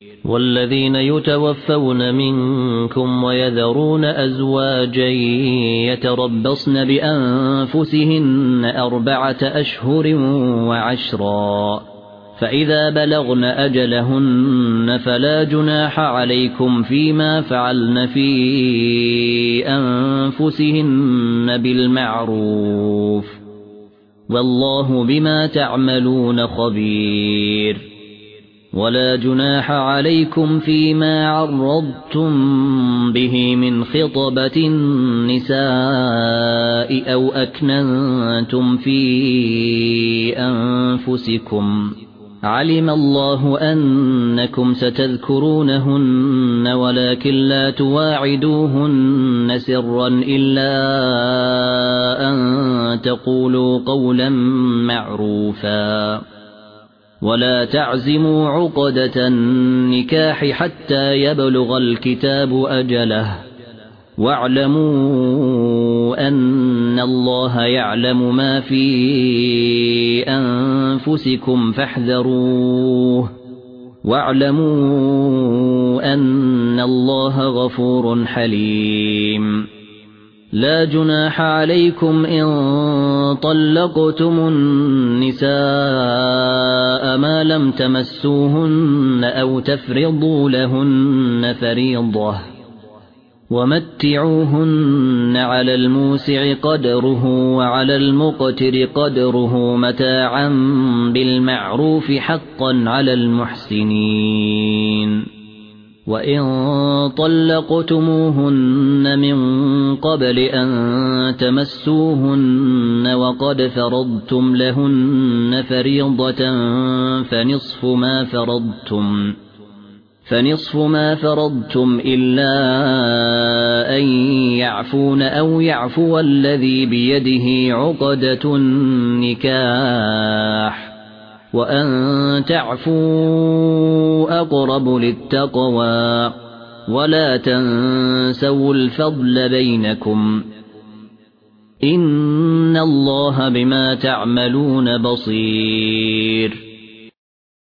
والذين يتوفون منكم ويذرون أزواجا يتربصن بأنفسهن 4 أشهر وعشرا فإذا بلغن أجلهن فلا جناح عليكم فيما فعلن في أنفسهن بالمعروف والله بما تعملون خبير ولا جناح عليكم فيما عرضتم به من خطبة النساء أو أكننتم في أنفسكم علم الله أنكم ستذكرونهن ولكن لا تواعدوهن سرا إلا أن تقولوا قولا معروفا ولا تعزموا عقدة النكاح حتى يبلغ الكتاب أجله واعلموا أن الله يعلم ما في أنفسكم فاحذروه واعلموا أن الله غفور حليم لا جناح عليكم إن طلقتم النساء ما لم تمسوهن أو تفرضوا لهن فريضة ومتعوهن على الموسع قدره وعلى المقتر قدره متاعا بالمعروف حقا على المحسنين وإن طلقتموهن من قبل أن تمسوهن وقد فرضتم لهن فريضة فنصف ما فرضتم إلا أن يعفون أو يعفو الذي بيده عقدة النكاح وأن تعفوا أقرب للتقوى ولا تنسوا الفضل بينكم إن الله بما تعملون بصير